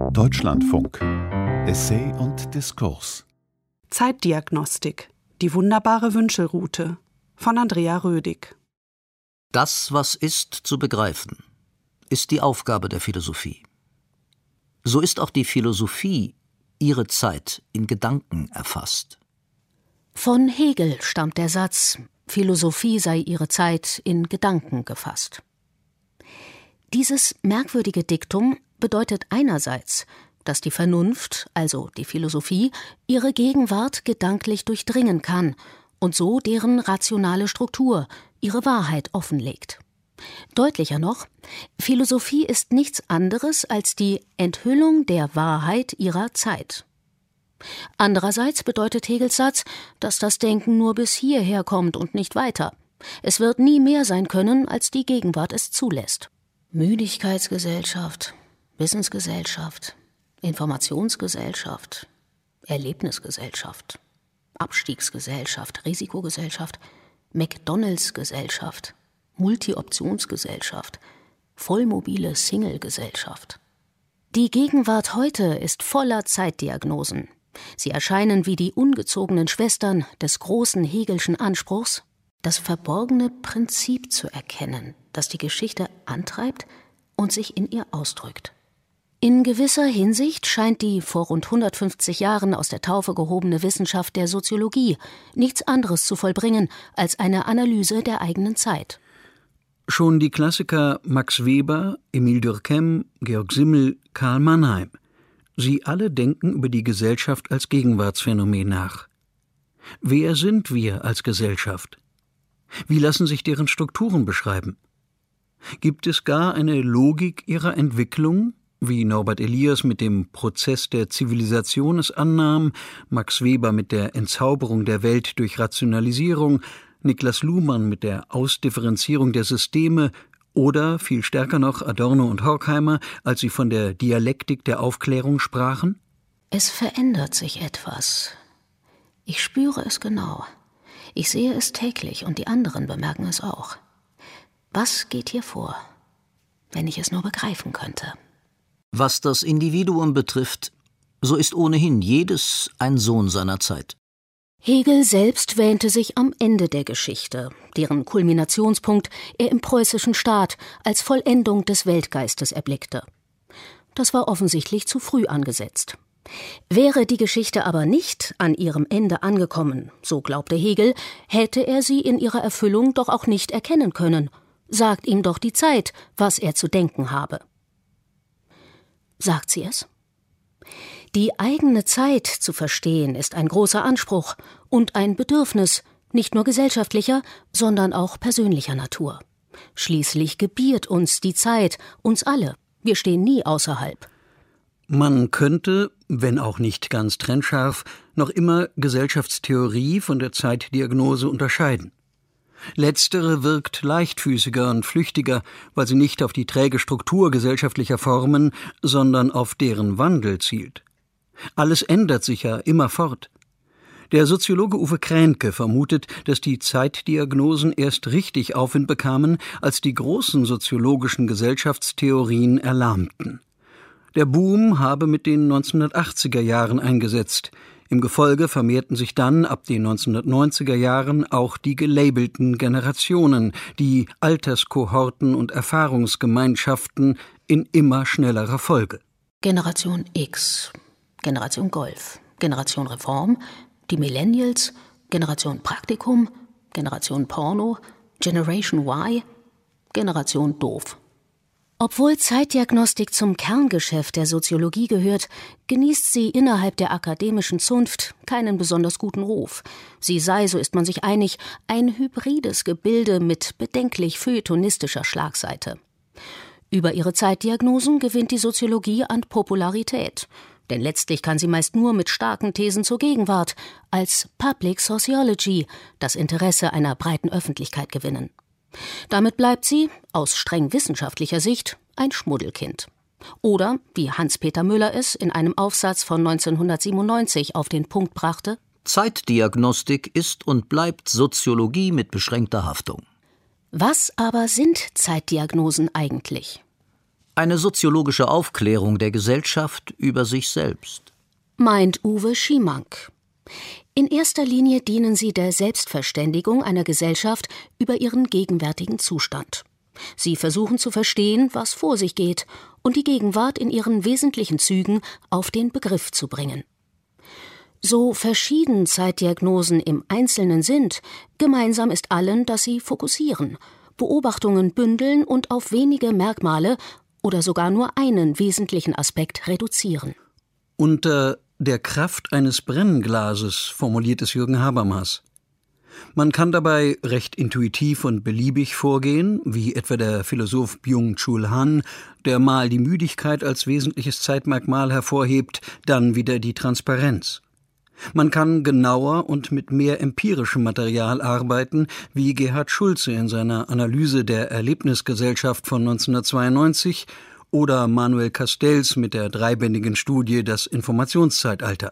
Deutschlandfunk. Essay und Diskurs. Zeitdiagnostik. Die wunderbare Wünschelrute von Andrea Rödig. Das, was ist, zu begreifen, ist die Aufgabe der Philosophie. So ist auch die Philosophie ihre Zeit in Gedanken erfasst. Von Hegel stammt der Satz, Philosophie sei ihre Zeit in Gedanken gefasst. Dieses merkwürdige Diktum bedeutet einerseits, dass die Vernunft, also die Philosophie, ihre Gegenwart gedanklich durchdringen kann und so deren rationale Struktur, ihre Wahrheit offenlegt. Deutlicher noch, Philosophie ist nichts anderes als die Enthüllung der Wahrheit ihrer Zeit. Andererseits bedeutet Hegels Satz, dass das Denken nur bis hierher kommt und nicht weiter. Es wird nie mehr sein können, als die Gegenwart es zulässt. Müdigkeitsgesellschaft, Wissensgesellschaft, Informationsgesellschaft, Erlebnisgesellschaft, Abstiegsgesellschaft, Risikogesellschaft, McDonalds-Gesellschaft, Multi-Optionsgesellschaft, vollmobile Single-Gesellschaft. Die Gegenwart heute ist voller Zeitdiagnosen. Sie erscheinen wie die ungezogenen Schwestern des großen Hegelschen Anspruchs, das verborgene Prinzip zu erkennen, das die Geschichte antreibt und sich in ihr ausdrückt. In gewisser Hinsicht scheint die vor rund 150 Jahren aus der Taufe gehobene Wissenschaft der Soziologie nichts anderes zu vollbringen als eine Analyse der eigenen Zeit. Schon die Klassiker Max Weber, Emile Durkheim, Georg Simmel, Karl Mannheim, sie alle denken über die Gesellschaft als Gegenwartsphänomen nach. Wer sind wir als Gesellschaft? Wie lassen sich deren Strukturen beschreiben? Gibt es gar eine Logik ihrer Entwicklung, wie Norbert Elias mit dem Prozess der Zivilisation es annahm, Max Weber mit der Entzauberung der Welt durch Rationalisierung, Niklas Luhmann mit der Ausdifferenzierung der Systeme oder, viel stärker noch, Adorno und Horkheimer, als sie von der Dialektik der Aufklärung sprachen? Es verändert sich etwas. Ich spüre es genau. Ich sehe es täglich und die anderen bemerken es auch. Was geht hier vor? Wenn ich es nur begreifen könnte. Was das Individuum betrifft, so ist ohnehin jedes ein Sohn seiner Zeit. Hegel selbst wähnte sich am Ende der Geschichte, deren Kulminationspunkt er im preußischen Staat als Vollendung des Weltgeistes erblickte. Das war offensichtlich zu früh angesetzt. Wäre die Geschichte aber nicht an ihrem Ende angekommen, so glaubte Hegel, hätte er sie in ihrer Erfüllung doch auch nicht erkennen können. Sagt ihm doch die Zeit, was er zu denken habe. Sagt sie es? Die eigene Zeit zu verstehen ist ein großer Anspruch und ein Bedürfnis, nicht nur gesellschaftlicher, sondern auch persönlicher Natur. Schließlich gebiert uns die Zeit, uns alle. Wir stehen nie außerhalb. Man könnte, wenn auch nicht ganz trennscharf, noch immer Gesellschaftstheorie von der Zeitdiagnose unterscheiden. Letztere wirkt leichtfüßiger und flüchtiger, weil sie nicht auf die träge Struktur gesellschaftlicher Formen, sondern auf deren Wandel zielt. Alles ändert sich ja immerfort. Der Soziologe Uwe Kränke vermutet, dass die Zeitdiagnosen erst richtig Aufwind bekamen, als die großen soziologischen Gesellschaftstheorien erlahmten. Der Boom habe mit den 1980er Jahren eingesetzt. Im Gefolge vermehrten sich dann ab den 1990er Jahren auch die gelabelten Generationen, die Alterskohorten und Erfahrungsgemeinschaften in immer schnellerer Folge. Generation X, Generation Golf, Generation Reform, die Millennials, Generation Praktikum, Generation Porno, Generation Y, Generation Doof. Obwohl Zeitdiagnostik zum Kerngeschäft der Soziologie gehört, genießt sie innerhalb der akademischen Zunft keinen besonders guten Ruf. Sie sei, so ist man sich einig, ein hybrides Gebilde mit bedenklich feuilletonistischer Schlagseite. Über ihre Zeitdiagnosen gewinnt die Soziologie an Popularität. Denn letztlich kann sie meist nur mit starken Thesen zur Gegenwart, als Public Sociology, das Interesse einer breiten Öffentlichkeit gewinnen. Damit bleibt sie, aus streng wissenschaftlicher Sicht, ein Schmuddelkind. Oder, wie Hans-Peter Müller es in einem Aufsatz von 1997 auf den Punkt brachte: Zeitdiagnostik ist und bleibt Soziologie mit beschränkter Haftung. Was aber sind Zeitdiagnosen eigentlich? Eine soziologische Aufklärung der Gesellschaft über sich selbst. Meint Uwe Schimank. In erster Linie dienen sie der Selbstverständigung einer Gesellschaft über ihren gegenwärtigen Zustand. Sie versuchen zu verstehen, was vor sich geht, und die Gegenwart in ihren wesentlichen Zügen auf den Begriff zu bringen. So verschieden Zeitdiagnosen im Einzelnen sind, gemeinsam ist allen, dass sie fokussieren, Beobachtungen bündeln und auf wenige Merkmale oder sogar nur einen wesentlichen Aspekt reduzieren. Unter der Kraft eines Brennglases formuliert es Jürgen Habermas. Man kann dabei recht intuitiv und beliebig vorgehen, wie etwa der Philosoph Byung-Chul Han, der mal die Müdigkeit als wesentliches Zeitmerkmal hervorhebt, dann wieder die Transparenz. Man kann genauer und mit mehr empirischem Material arbeiten, wie Gerhard Schulze in seiner Analyse der Erlebnisgesellschaft von 1992 oder Manuel Castells mit der dreibändigen Studie Das Informationszeitalter.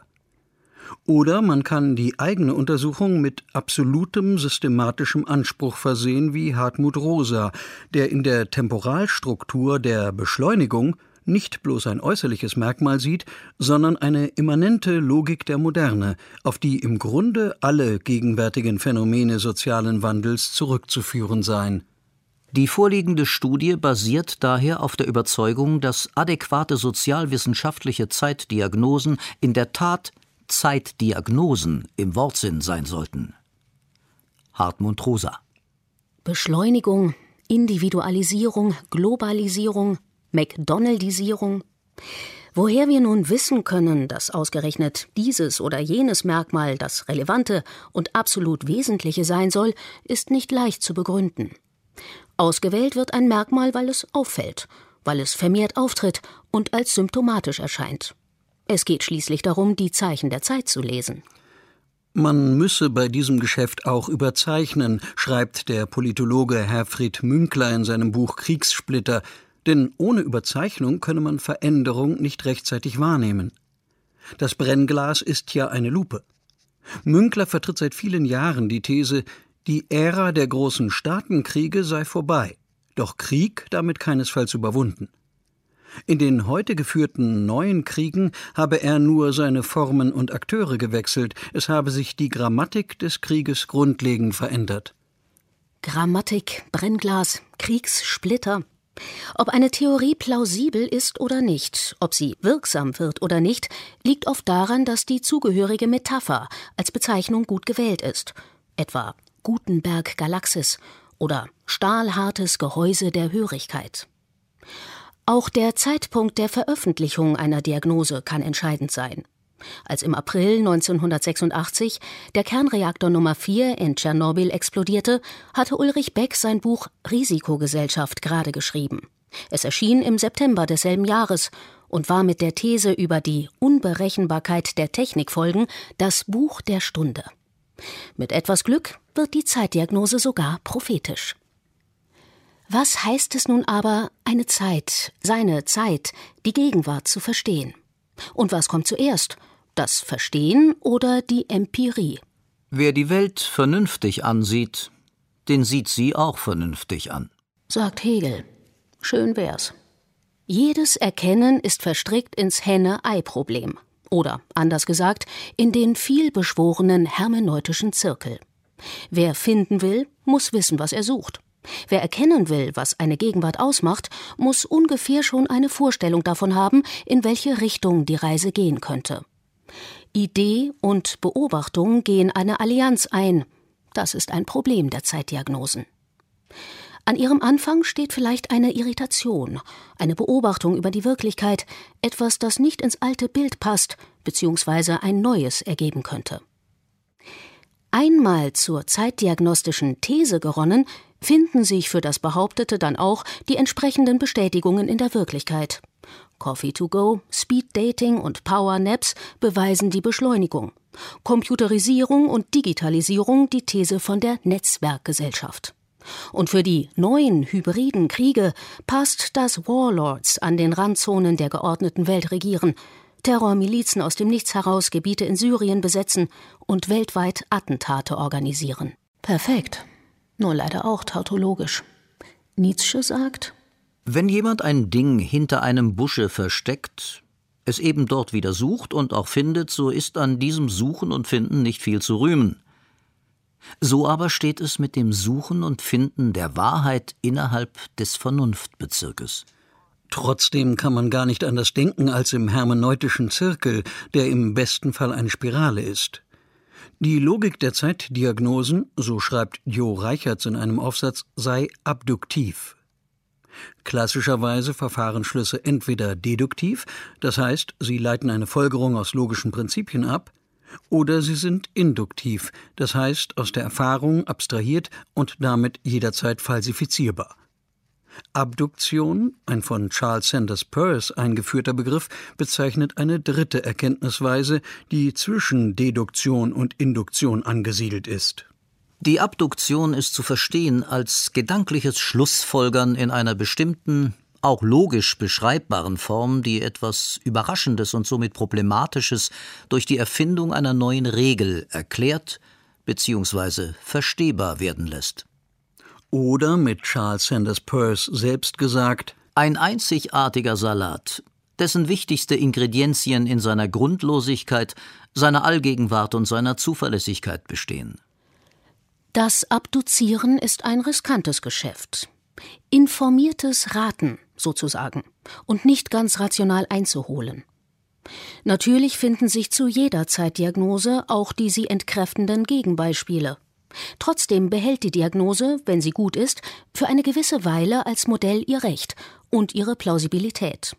Oder man kann die eigene Untersuchung mit absolutem systematischem Anspruch versehen wie Hartmut Rosa, der in der Temporalstruktur der Beschleunigung nicht bloß ein äußerliches Merkmal sieht, sondern eine immanente Logik der Moderne, auf die im Grunde alle gegenwärtigen Phänomene sozialen Wandels zurückzuführen seien. Die vorliegende Studie basiert daher auf der Überzeugung, dass adäquate sozialwissenschaftliche Zeitdiagnosen in der Tat Zeitdiagnosen im Wortsinn sein sollten. Hartmut Rosa. Beschleunigung, Individualisierung, Globalisierung, McDonaldisierung. Woher wir nun wissen können, dass ausgerechnet dieses oder jenes Merkmal das relevante und absolut Wesentliche sein soll, ist nicht leicht zu begründen. Ausgewählt wird ein Merkmal, weil es auffällt, weil es vermehrt auftritt und als symptomatisch erscheint. Es geht schließlich darum, die Zeichen der Zeit zu lesen. Man müsse bei diesem Geschäft auch überzeichnen, schreibt der Politologe Herfried Münkler in seinem Buch Kriegssplitter, denn ohne Überzeichnung könne man Veränderung nicht rechtzeitig wahrnehmen. Das Brennglas ist ja eine Lupe. Münkler vertritt seit vielen Jahren die These, die Ära der großen Staatenkriege sei vorbei, doch Krieg damit keinesfalls überwunden. In den heute geführten neuen Kriegen habe er nur seine Formen und Akteure gewechselt, es habe sich die Grammatik des Krieges grundlegend verändert. Grammatik, Brennglas, Kriegssplitter. Ob eine Theorie plausibel ist oder nicht, ob sie wirksam wird oder nicht, liegt oft daran, dass die zugehörige Metapher als Bezeichnung gut gewählt ist, etwa Gutenberg-Galaxis oder stahlhartes Gehäuse der Hörigkeit. Auch der Zeitpunkt der Veröffentlichung einer Diagnose kann entscheidend sein. Als im April 1986 der Kernreaktor Nummer 4 in Tschernobyl explodierte, hatte Ulrich Beck sein Buch Risikogesellschaft gerade geschrieben. Es erschien im September desselben Jahres und war mit der These über die Unberechenbarkeit der Technikfolgen das Buch der Stunde. Mit etwas Glück wird die Zeitdiagnose sogar prophetisch. Was heißt es nun aber, eine Zeit, seine Zeit, die Gegenwart zu verstehen? Und was kommt zuerst, das Verstehen oder die Empirie? Wer die Welt vernünftig ansieht, den sieht sie auch vernünftig an, sagt Hegel. Schön wär's. Jedes Erkennen ist verstrickt ins Henne-Ei-Problem. Oder, anders gesagt, in den vielbeschworenen hermeneutischen Zirkel. Wer finden will, muss wissen, was er sucht. Wer erkennen will, was eine Gegenwart ausmacht, muss ungefähr schon eine Vorstellung davon haben, in welche Richtung die Reise gehen könnte. Idee und Beobachtung gehen eine Allianz ein. Das ist ein Problem der Zeitdiagnosen. An ihrem Anfang steht vielleicht eine Irritation, eine Beobachtung über die Wirklichkeit, etwas, das nicht ins alte Bild passt, bzw. ein neues ergeben könnte. Einmal zur zeitdiagnostischen These geronnen, finden sich für das Behauptete dann auch die entsprechenden Bestätigungen in der Wirklichkeit. Coffee to go, Speed Dating und Power Naps beweisen die Beschleunigung. Computerisierung und Digitalisierung die These von der Netzwerkgesellschaft. Und für die neuen hybriden Kriege passt, dass Warlords an den Randzonen der geordneten Welt regieren, Terrormilizen aus dem Nichts heraus Gebiete in Syrien besetzen und weltweit Attentate organisieren. Perfekt, nur leider auch tautologisch. Nietzsche sagt, Wenn jemand ein Ding hinter einem Busche versteckt, es eben dort wieder sucht und auch findet, so ist an diesem Suchen und Finden nicht viel zu rühmen. So aber steht es mit dem Suchen und Finden der Wahrheit innerhalb des Vernunftbezirkes. Trotzdem kann man gar nicht anders denken als im hermeneutischen Zirkel, der im besten Fall eine Spirale ist. Die Logik der Zeitdiagnosen, so schreibt Jo Reichertz in einem Aufsatz, sei abduktiv. Klassischerweise verfahren Schlüsse entweder deduktiv, das heißt, sie leiten eine Folgerung aus logischen Prinzipien ab, oder sie sind induktiv, das heißt, aus der Erfahrung abstrahiert und damit jederzeit falsifizierbar. Abduktion, ein von Charles Sanders Peirce eingeführter Begriff, bezeichnet eine dritte Erkenntnisweise, die zwischen Deduktion und Induktion angesiedelt ist. Die Abduktion ist zu verstehen als gedankliches Schlussfolgern in einer bestimmten, auch logisch beschreibbaren Form, die etwas Überraschendes und somit Problematisches durch die Erfindung einer neuen Regel erklärt bzw. verstehbar werden lässt. Oder mit Charles Sanders Peirce selbst gesagt: Ein einzigartiger Salat, dessen wichtigste Ingredienzien in seiner Grundlosigkeit, seiner Allgegenwart und seiner Zuverlässigkeit bestehen. Das Abduzieren ist ein riskantes Geschäft. Informiertes Raten, sozusagen, und nicht ganz rational einzuholen. Natürlich finden sich zu jeder Zeitdiagnose auch die sie entkräftenden Gegenbeispiele. Trotzdem behält die Diagnose, wenn sie gut ist, für eine gewisse Weile als Modell ihr Recht und ihre Plausibilität.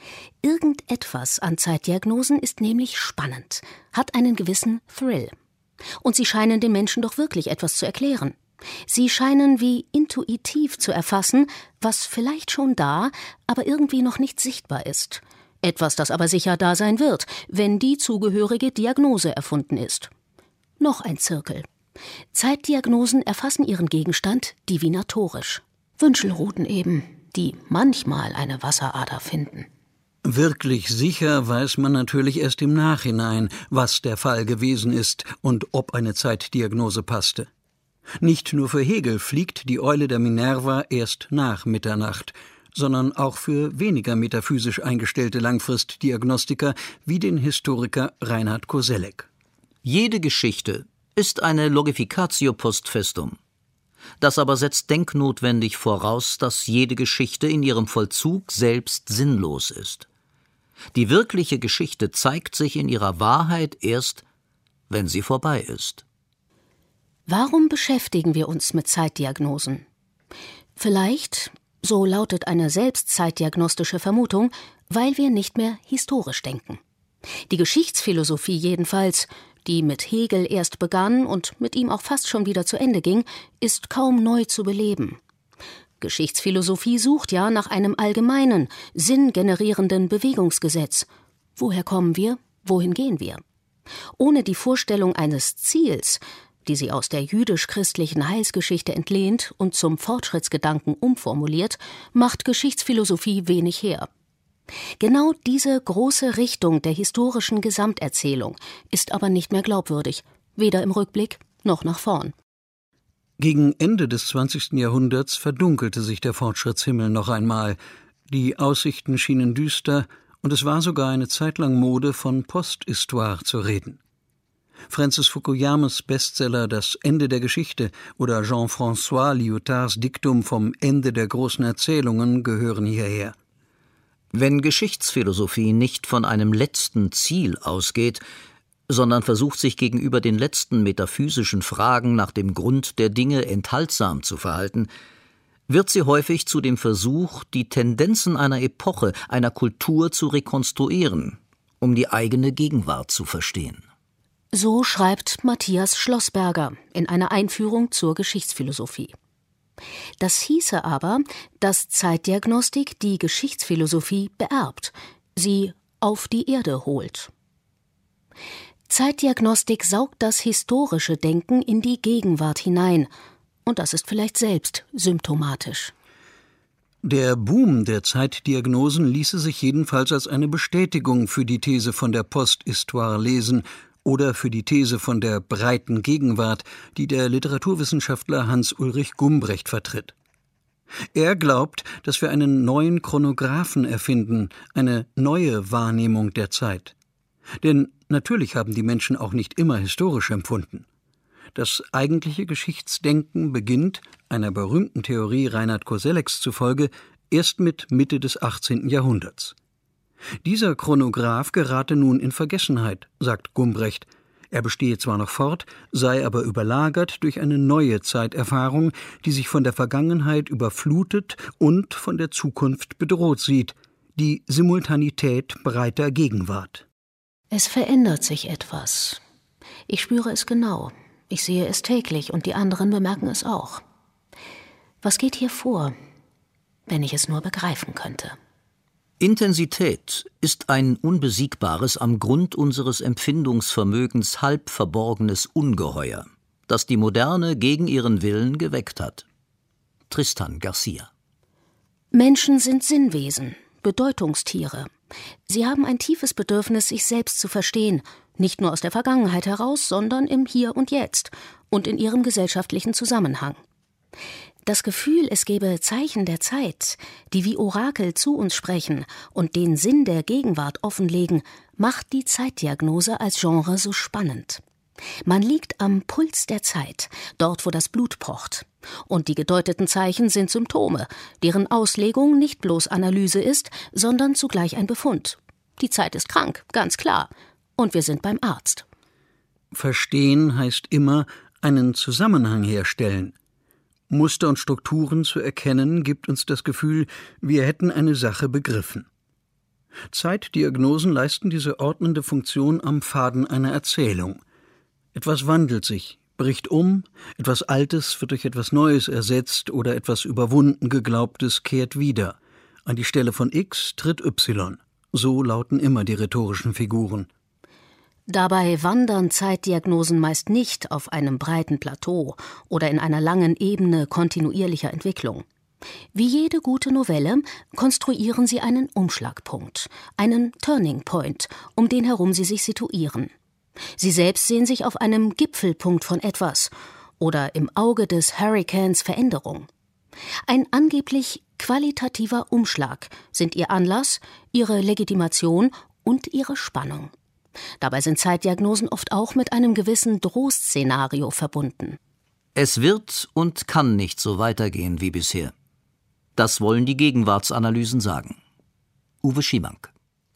Irgendetwas an Zeitdiagnosen ist nämlich spannend, hat einen gewissen Thrill. Und sie scheinen den Menschen doch wirklich etwas zu erklären. Sie scheinen wie intuitiv zu erfassen, was vielleicht schon da, aber irgendwie noch nicht sichtbar ist. Etwas, das aber sicher da sein wird, wenn die zugehörige Diagnose erfunden ist. Noch ein Zirkel. Zeitdiagnosen erfassen ihren Gegenstand divinatorisch. Wünschelruten eben, die manchmal eine Wasserader finden. Wirklich sicher weiß man natürlich erst im Nachhinein, was der Fall gewesen ist und ob eine Zeitdiagnose passte. Nicht nur für Hegel fliegt die Eule der Minerva erst nach Mitternacht, sondern auch für weniger metaphysisch eingestellte Langfristdiagnostiker wie den Historiker Reinhard Koselleck. Jede Geschichte ist eine Logificatio post festum. Das aber setzt denknotwendig voraus, dass jede Geschichte in ihrem Vollzug selbst sinnlos ist. Die wirkliche Geschichte zeigt sich in ihrer Wahrheit erst, wenn sie vorbei ist. Warum beschäftigen wir uns mit Zeitdiagnosen? Vielleicht, so lautet eine selbstzeitdiagnostische Vermutung, weil wir nicht mehr historisch denken. Die Geschichtsphilosophie jedenfalls, die mit Hegel erst begann und mit ihm auch fast schon wieder zu Ende ging, ist kaum neu zu beleben. Geschichtsphilosophie sucht ja nach einem allgemeinen, sinngenerierenden Bewegungsgesetz. Woher kommen wir? Wohin gehen wir? Ohne die Vorstellung eines Ziels, die sie aus der jüdisch-christlichen Heilsgeschichte entlehnt und zum Fortschrittsgedanken umformuliert, macht Geschichtsphilosophie wenig her. Genau diese große Richtung der historischen Gesamterzählung ist aber nicht mehr glaubwürdig, weder im Rückblick noch nach vorn. Gegen Ende des 20. Jahrhunderts verdunkelte sich der Fortschrittshimmel noch einmal. Die Aussichten schienen düster und es war sogar eine Zeit lang Mode, von Posthistoire zu reden. Francis Fukuyamas Bestseller »Das Ende der Geschichte« oder Jean-François Lyotards Diktum vom Ende der großen Erzählungen gehören hierher. Wenn Geschichtsphilosophie nicht von einem letzten Ziel ausgeht, sondern versucht, sich gegenüber den letzten metaphysischen Fragen nach dem Grund der Dinge enthaltsam zu verhalten, wird sie häufig zu dem Versuch, die Tendenzen einer Epoche, einer Kultur zu rekonstruieren, um die eigene Gegenwart zu verstehen. So schreibt Matthias Schlossberger in einer Einführung zur Geschichtsphilosophie. Das hieße aber, dass Zeitdiagnostik die Geschichtsphilosophie beerbt, sie auf die Erde holt. Zeitdiagnostik saugt das historische Denken in die Gegenwart hinein, und das ist vielleicht selbst symptomatisch. Der Boom der Zeitdiagnosen ließe sich jedenfalls als eine Bestätigung für die These von der Posthistoire lesen oder für die These von der breiten Gegenwart, die der Literaturwissenschaftler Hans-Ulrich Gumbrecht vertritt. Er glaubt, dass wir einen neuen Chronographen erfinden, eine neue Wahrnehmung der Zeit. Denn natürlich haben die Menschen auch nicht immer historisch empfunden. Das eigentliche Geschichtsdenken beginnt, einer berühmten Theorie Reinhard Kosellecks zufolge, erst mit Mitte des 18. Jahrhunderts. Dieser Chronograph gerate nun in Vergessenheit, sagt Gumbrecht. Er bestehe zwar noch fort, sei aber überlagert durch eine neue Zeiterfahrung, die sich von der Vergangenheit überflutet und von der Zukunft bedroht sieht, die Simultanität breiter Gegenwart. Es verändert sich etwas. Ich spüre es genau. Ich sehe es täglich und die anderen bemerken es auch. Was geht hier vor, wenn ich es nur begreifen könnte? Intensität ist ein unbesiegbares, am Grund unseres Empfindungsvermögens halb verborgenes Ungeheuer, das die Moderne gegen ihren Willen geweckt hat. Tristan Garcia. Menschen sind Sinnwesen, Bedeutungstiere. Sie haben ein tiefes Bedürfnis, sich selbst zu verstehen, nicht nur aus der Vergangenheit heraus, sondern im Hier und Jetzt und in ihrem gesellschaftlichen Zusammenhang. Das Gefühl, es gebe Zeichen der Zeit, die wie Orakel zu uns sprechen und den Sinn der Gegenwart offenlegen, macht die Zeitdiagnose als Genre so spannend. Man liegt am Puls der Zeit, dort wo das Blut pocht. Und die gedeuteten Zeichen sind Symptome, deren Auslegung nicht bloß Analyse ist, sondern zugleich ein Befund. Die Zeit ist krank, ganz klar. Und wir sind beim Arzt. Verstehen heißt immer einen Zusammenhang herstellen. Muster und Strukturen zu erkennen, gibt uns das Gefühl, wir hätten eine Sache begriffen. Zeitdiagnosen leisten diese ordnende Funktion am Faden einer Erzählung. Etwas wandelt sich, bricht um, etwas Altes wird durch etwas Neues ersetzt oder etwas überwunden Geglaubtes kehrt wieder. An die Stelle von X tritt Y. So lauten immer die rhetorischen Figuren. Dabei wandern Zeitdiagnosen meist nicht auf einem breiten Plateau oder in einer langen Ebene kontinuierlicher Entwicklung. Wie jede gute Novelle konstruieren sie einen Umschlagpunkt, einen Turning Point, um den herum sie sich situieren. Sie selbst sehen sich auf einem Gipfelpunkt von etwas oder im Auge des Hurrikans Veränderung. Ein angeblich qualitativer Umschlag sind ihr Anlass, ihre Legitimation und ihre Spannung. Dabei sind Zeitdiagnosen oft auch mit einem gewissen Drohszenario verbunden. Es wird und kann nicht so weitergehen wie bisher. Das wollen die Gegenwartsanalysen sagen. Uwe Schimank.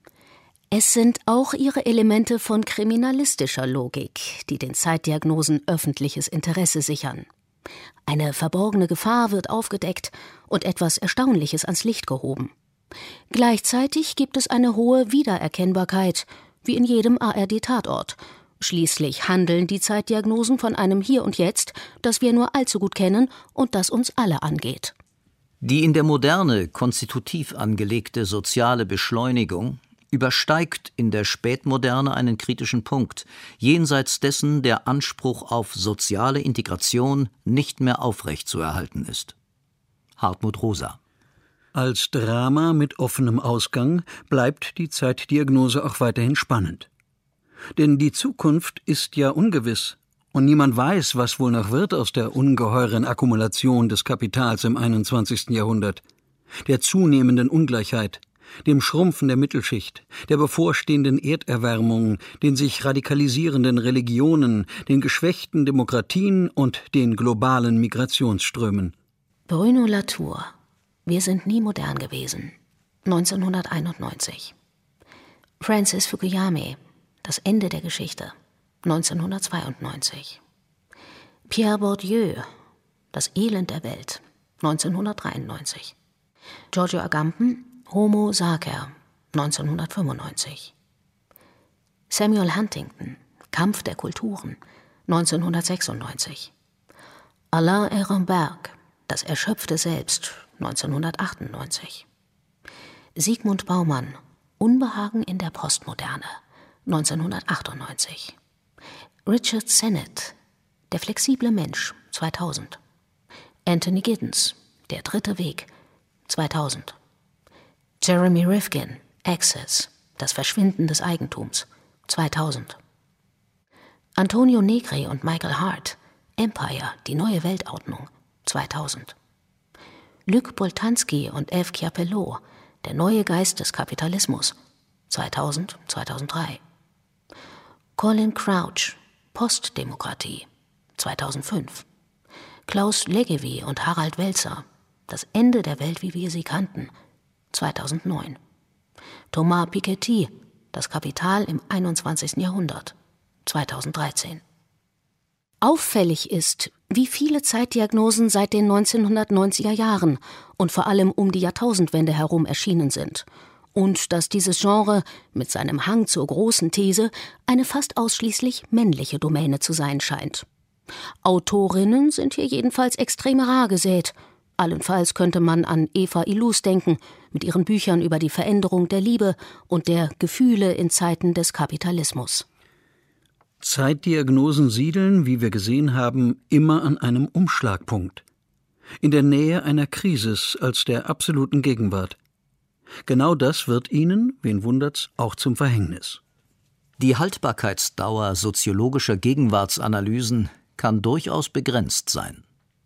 Es sind auch ihre Elemente von kriminalistischer Logik, die den Zeitdiagnosen öffentliches Interesse sichern. Eine verborgene Gefahr wird aufgedeckt und etwas Erstaunliches ans Licht gehoben. Gleichzeitig gibt es eine hohe Wiedererkennbarkeit, wie in jedem ARD-Tatort. Schließlich handeln die Zeitdiagnosen von einem Hier und Jetzt, das wir nur allzu gut kennen und das uns alle angeht. Die in der Moderne konstitutiv angelegte soziale Beschleunigung übersteigt in der Spätmoderne einen kritischen Punkt, jenseits dessen der Anspruch auf soziale Integration nicht mehr aufrechtzuerhalten ist. Hartmut Rosa. Als Drama mit offenem Ausgang bleibt die Zeitdiagnose auch weiterhin spannend. Denn die Zukunft ist ja ungewiss und niemand weiß, was wohl noch wird aus der ungeheuren Akkumulation des Kapitals im 21. Jahrhundert, der zunehmenden Ungleichheit, dem Schrumpfen der Mittelschicht, der bevorstehenden Erderwärmung, den sich radikalisierenden Religionen, den geschwächten Demokratien und den globalen Migrationsströmen. Bruno Latour. Wir sind nie modern gewesen. 1991. Francis Fukuyama. Das Ende der Geschichte. 1992. Pierre Bourdieu. Das Elend der Welt. 1993. Giorgio Agamben. Homo Sacer. 1995. Samuel Huntington. Kampf der Kulturen. 1996. Alain Ehrenberg. Das erschöpfte Selbst. 1998. Sigmund Baumann. Unbehagen in der Postmoderne. 1998. Richard Sennett. Der flexible Mensch. 2000. Anthony Giddens. Der dritte Weg. 2000. Jeremy Rifkin. Access. Das Verschwinden des Eigentums. 2000. Antonio Negri und Michael Hart. Empire. Die neue Weltordnung. 2000. Luc Boltanski und Eve Chiapello, Der neue Geist des Kapitalismus, 2000, 2003. Colin Crouch, Postdemokratie, 2005. Klaus Leggevi und Harald Welzer, Das Ende der Welt, wie wir sie kannten, 2009. Thomas Piketty, Das Kapital im 21. Jahrhundert, 2013. Auffällig ist, wie viele Zeitdiagnosen seit den 1990er Jahren und vor allem um die Jahrtausendwende herum erschienen sind. Und dass dieses Genre mit seinem Hang zur großen These eine fast ausschließlich männliche Domäne zu sein scheint. Autorinnen sind hier jedenfalls extrem rar gesät. Allenfalls könnte man an Eva Illouz denken, mit ihren Büchern über die Veränderung der Liebe und der Gefühle in Zeiten des Kapitalismus. Zeitdiagnosen siedeln, wie wir gesehen haben, immer an einem Umschlagpunkt. In der Nähe einer Krisis als der absoluten Gegenwart. Genau das wird ihnen, wen wundert's, auch zum Verhängnis. Die Haltbarkeitsdauer soziologischer Gegenwartsanalysen kann durchaus begrenzt sein.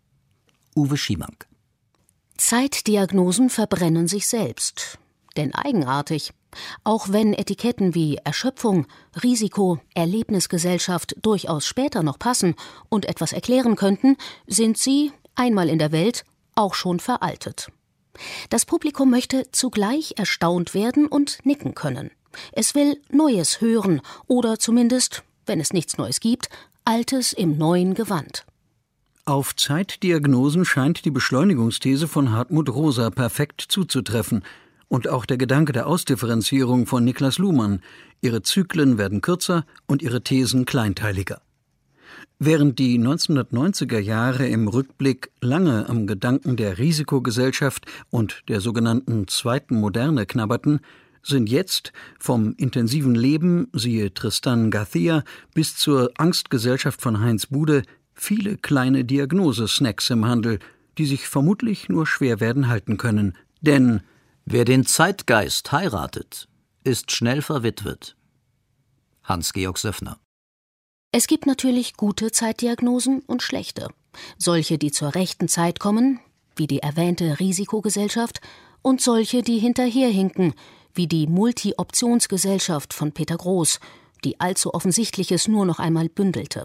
Uwe Schimank. Zeitdiagnosen verbrennen sich selbst. Denn eigenartig, auch wenn Etiketten wie Erschöpfung, Risiko, Erlebnisgesellschaft durchaus später noch passen und etwas erklären könnten, sind sie, einmal in der Welt, auch schon veraltet. Das Publikum möchte zugleich erstaunt werden und nicken können. Es will Neues hören oder zumindest, wenn es nichts Neues gibt, Altes im neuen Gewand. Auf Zeitdiagnosen scheint die Beschleunigungsthese von Hartmut Rosa perfekt zuzutreffen und auch der Gedanke der Ausdifferenzierung von Niklas Luhmann. Ihre Zyklen werden kürzer und ihre Thesen kleinteiliger. Während die 1990er Jahre im Rückblick lange am Gedanken der Risikogesellschaft und der sogenannten zweiten Moderne knabberten, sind jetzt vom intensiven Leben, siehe Tristan Garcia, bis zur Angstgesellschaft von Heinz Bude viele kleine Diagnosesnacks im Handel, die sich vermutlich nur schwer werden halten können. Denn wer den Zeitgeist heiratet, ist schnell verwitwet. Hans-Georg Söffner. Es gibt natürlich gute Zeitdiagnosen und schlechte. Solche, die zur rechten Zeit kommen, wie die erwähnte Risikogesellschaft, und solche, die hinterherhinken, wie die Multi-Optionsgesellschaft von Peter Groß, die allzu Offensichtliches nur noch einmal bündelte.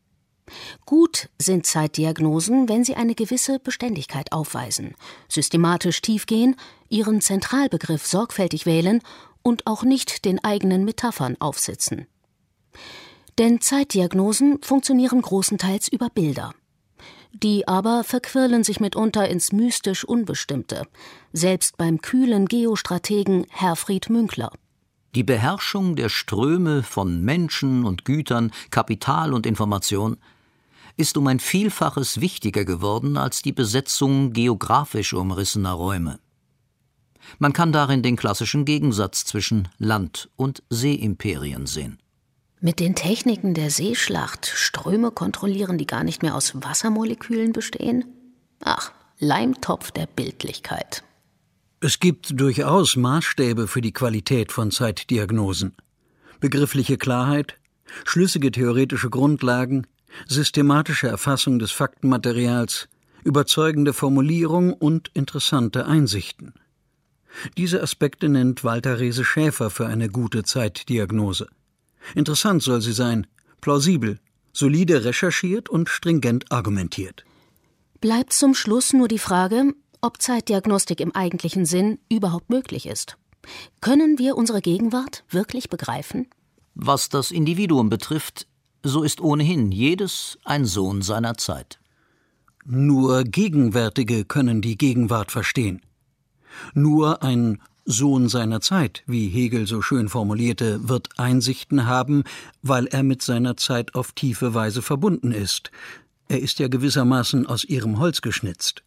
Gut sind Zeitdiagnosen, wenn sie eine gewisse Beständigkeit aufweisen, systematisch tiefgehen, ihren Zentralbegriff sorgfältig wählen und auch nicht den eigenen Metaphern aufsitzen. Denn Zeitdiagnosen funktionieren großenteils über Bilder. Die aber verquirlen sich mitunter ins mystisch Unbestimmte, selbst beim kühlen Geostrategen Herfried Münkler. Die Beherrschung der Ströme von Menschen und Gütern, Kapital und Information ist um ein Vielfaches wichtiger geworden als die Besetzung geografisch umrissener Räume. Man kann darin den klassischen Gegensatz zwischen Land- und Seeimperien sehen. Mit den Techniken der Seeschlacht Ströme kontrollieren, die gar nicht mehr aus Wassermolekülen bestehen? Ach, Leimtopf der Bildlichkeit. es gibt durchaus Maßstäbe für die Qualität von Zeitdiagnosen. Begriffliche Klarheit, schlüssige theoretische Grundlagen, systematische Erfassung des Faktenmaterials, überzeugende Formulierung und interessante Einsichten. Diese Aspekte nennt Walter Reese-Schäfer für eine gute Zeitdiagnose. Interessant soll sie sein, plausibel, solide recherchiert und stringent argumentiert. Bleibt zum Schluss nur die Frage, ob Zeitdiagnostik im eigentlichen Sinn überhaupt möglich ist. Können wir unsere Gegenwart wirklich begreifen? Was das Individuum betrifft, so ist ohnehin jedes ein Sohn seiner Zeit. Nur Gegenwärtige können die Gegenwart verstehen. Nur ein Sohn seiner Zeit, wie Hegel so schön formulierte, wird Einsichten haben, weil er mit seiner Zeit auf tiefe Weise verbunden ist. Er ist ja gewissermaßen aus ihrem Holz geschnitzt.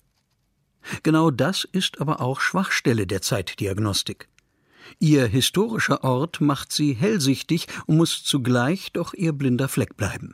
Genau das ist aber auch Schwachstelle der Zeitdiagnostik. Ihr historischer Ort macht sie hellsichtig und muss zugleich doch ihr blinder Fleck bleiben.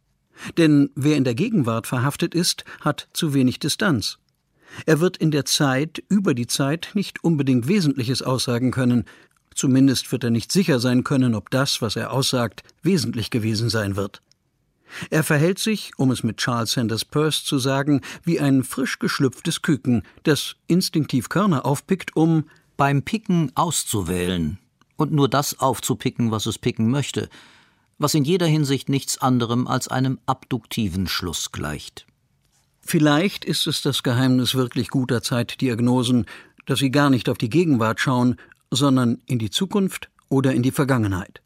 Denn wer in der Gegenwart verhaftet ist, hat zu wenig Distanz. Er wird in der Zeit über die Zeit nicht unbedingt Wesentliches aussagen können, zumindest wird er nicht sicher sein können, ob das, was er aussagt, wesentlich gewesen sein wird. Er verhält sich, um es mit Charles Sanders Peirce zu sagen, wie ein frisch geschlüpftes Küken, das instinktiv Körner aufpickt, um beim Picken auszuwählen und nur das aufzupicken, was es picken möchte, was in jeder Hinsicht nichts anderem als einem abduktiven Schluss gleicht. Vielleicht ist es das Geheimnis wirklich guter Zeitdiagnosen, dass sie gar nicht auf die Gegenwart schauen, sondern in die Zukunft oder in die Vergangenheit.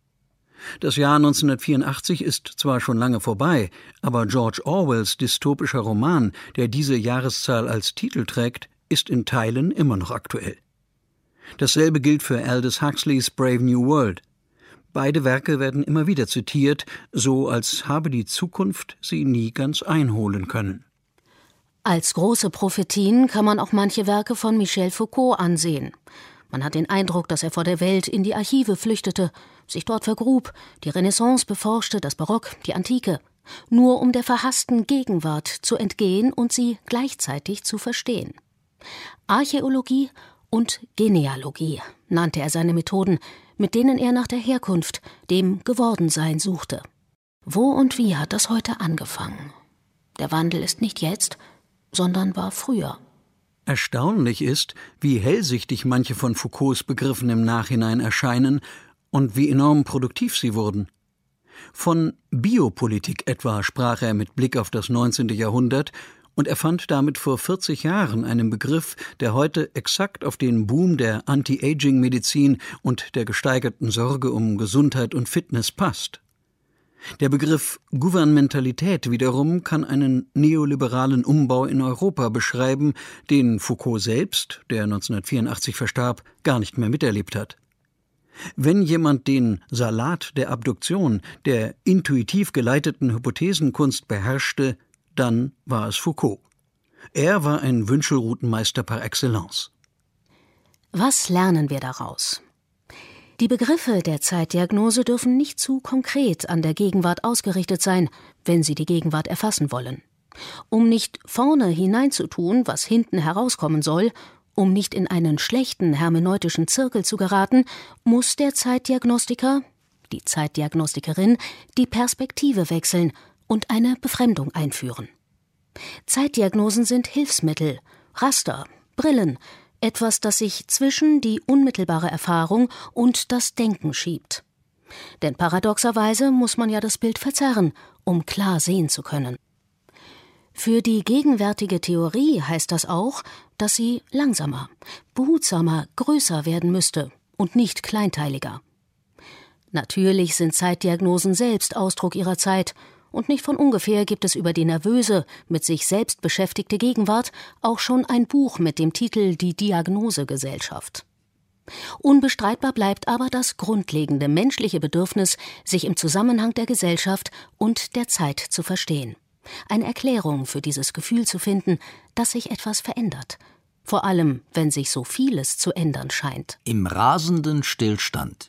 Das Jahr 1984 ist zwar schon lange vorbei, aber George Orwells dystopischer Roman, der diese Jahreszahl als Titel trägt, ist in Teilen immer noch aktuell. Dasselbe gilt für Aldous Huxleys Brave New World. Beide Werke werden immer wieder zitiert, so als habe die Zukunft sie nie ganz einholen können. Als große Prophetien kann man auch manche Werke von Michel Foucault ansehen. Man hat den Eindruck, dass er vor der Welt in die Archive flüchtete, sich dort vergrub, die Renaissance beforschte, das Barock, die Antike, nur um der verhassten Gegenwart zu entgehen und sie gleichzeitig zu verstehen. Archäologie und Genealogie nannte er seine Methoden, mit denen er nach der Herkunft, dem Gewordensein suchte. Wo und wie hat das heute angefangen? Der Wandel ist nicht jetzt, sondern war früher. Erstaunlich ist, wie hellsichtig manche von Foucaults Begriffen im Nachhinein erscheinen und wie enorm produktiv sie wurden. Von Biopolitik etwa sprach er mit Blick auf das 19. Jahrhundert und erfand damit vor 40 Jahren einen Begriff, der heute exakt auf den Boom der Anti-Aging-Medizin und der gesteigerten Sorge um Gesundheit und Fitness passt. Der Begriff Gouvernementalität wiederum kann einen neoliberalen Umbau in Europa beschreiben, den Foucault selbst, der 1984 verstarb, gar nicht mehr miterlebt hat. Wenn jemand den Salat der Abduktion, der intuitiv geleiteten Hypothesenkunst beherrschte, dann war es Foucault. Er war ein Wünschelroutenmeister par excellence. Was lernen wir daraus? Die Begriffe der Zeitdiagnose dürfen nicht zu konkret an der Gegenwart ausgerichtet sein, wenn sie die Gegenwart erfassen wollen. Um nicht vorne hineinzutun, was hinten herauskommen soll, um nicht in einen schlechten hermeneutischen Zirkel zu geraten, muss der Zeitdiagnostiker, die Zeitdiagnostikerin, die Perspektive wechseln und eine Befremdung einführen. Zeitdiagnosen sind Hilfsmittel, Raster, Brillen, etwas, das sich zwischen die unmittelbare Erfahrung und das Denken schiebt. Denn paradoxerweise muss man ja das Bild verzerren, um klar sehen zu können. Für die gegenwärtige Theorie heißt das auch, dass sie langsamer, behutsamer, größer werden müsste und nicht kleinteiliger. Natürlich sind Zeitdiagnosen selbst Ausdruck ihrer Zeit, und nicht von ungefähr gibt es über die nervöse, mit sich selbst beschäftigte Gegenwart auch schon ein Buch mit dem Titel »Die Diagnosegesellschaft«. Unbestreitbar bleibt aber das grundlegende menschliche Bedürfnis, sich im Zusammenhang der Gesellschaft und der Zeit zu verstehen. Eine Erklärung für dieses Gefühl zu finden, dass sich etwas verändert. Vor allem, wenn sich so vieles zu ändern scheint. Im rasenden Stillstand.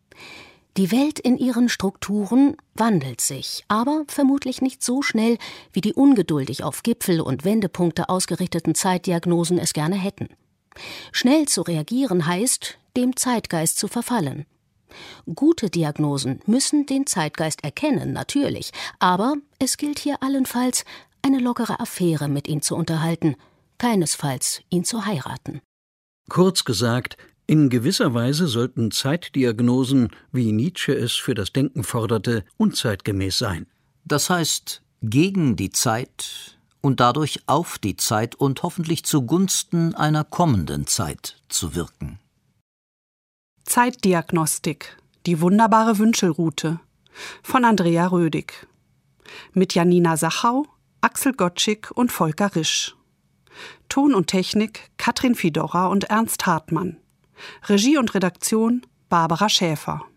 Die Welt in ihren Strukturen wandelt sich, aber vermutlich nicht so schnell, wie die ungeduldig auf Gipfel und Wendepunkte ausgerichteten Zeitdiagnosen es gerne hätten. Schnell zu reagieren heißt, dem Zeitgeist zu verfallen. Gute Diagnosen müssen den Zeitgeist erkennen, natürlich, aber es gilt hier allenfalls, eine lockere Affäre mit ihm zu unterhalten, keinesfalls ihn zu heiraten. Kurz gesagt, in gewisser Weise sollten Zeitdiagnosen, wie Nietzsche es für das Denken forderte, unzeitgemäß sein. Das heißt, gegen die Zeit und dadurch auf die Zeit und hoffentlich zugunsten einer kommenden Zeit zu wirken. Zeitdiagnostik, die wunderbare Wünschelroute von Andrea Rödig. Mit Janina Sachau, Axel Gottschick und Volker Risch. Ton und Technik Katrin Fidora und Ernst Hartmann. Regie und Redaktion Barbara Schäfer.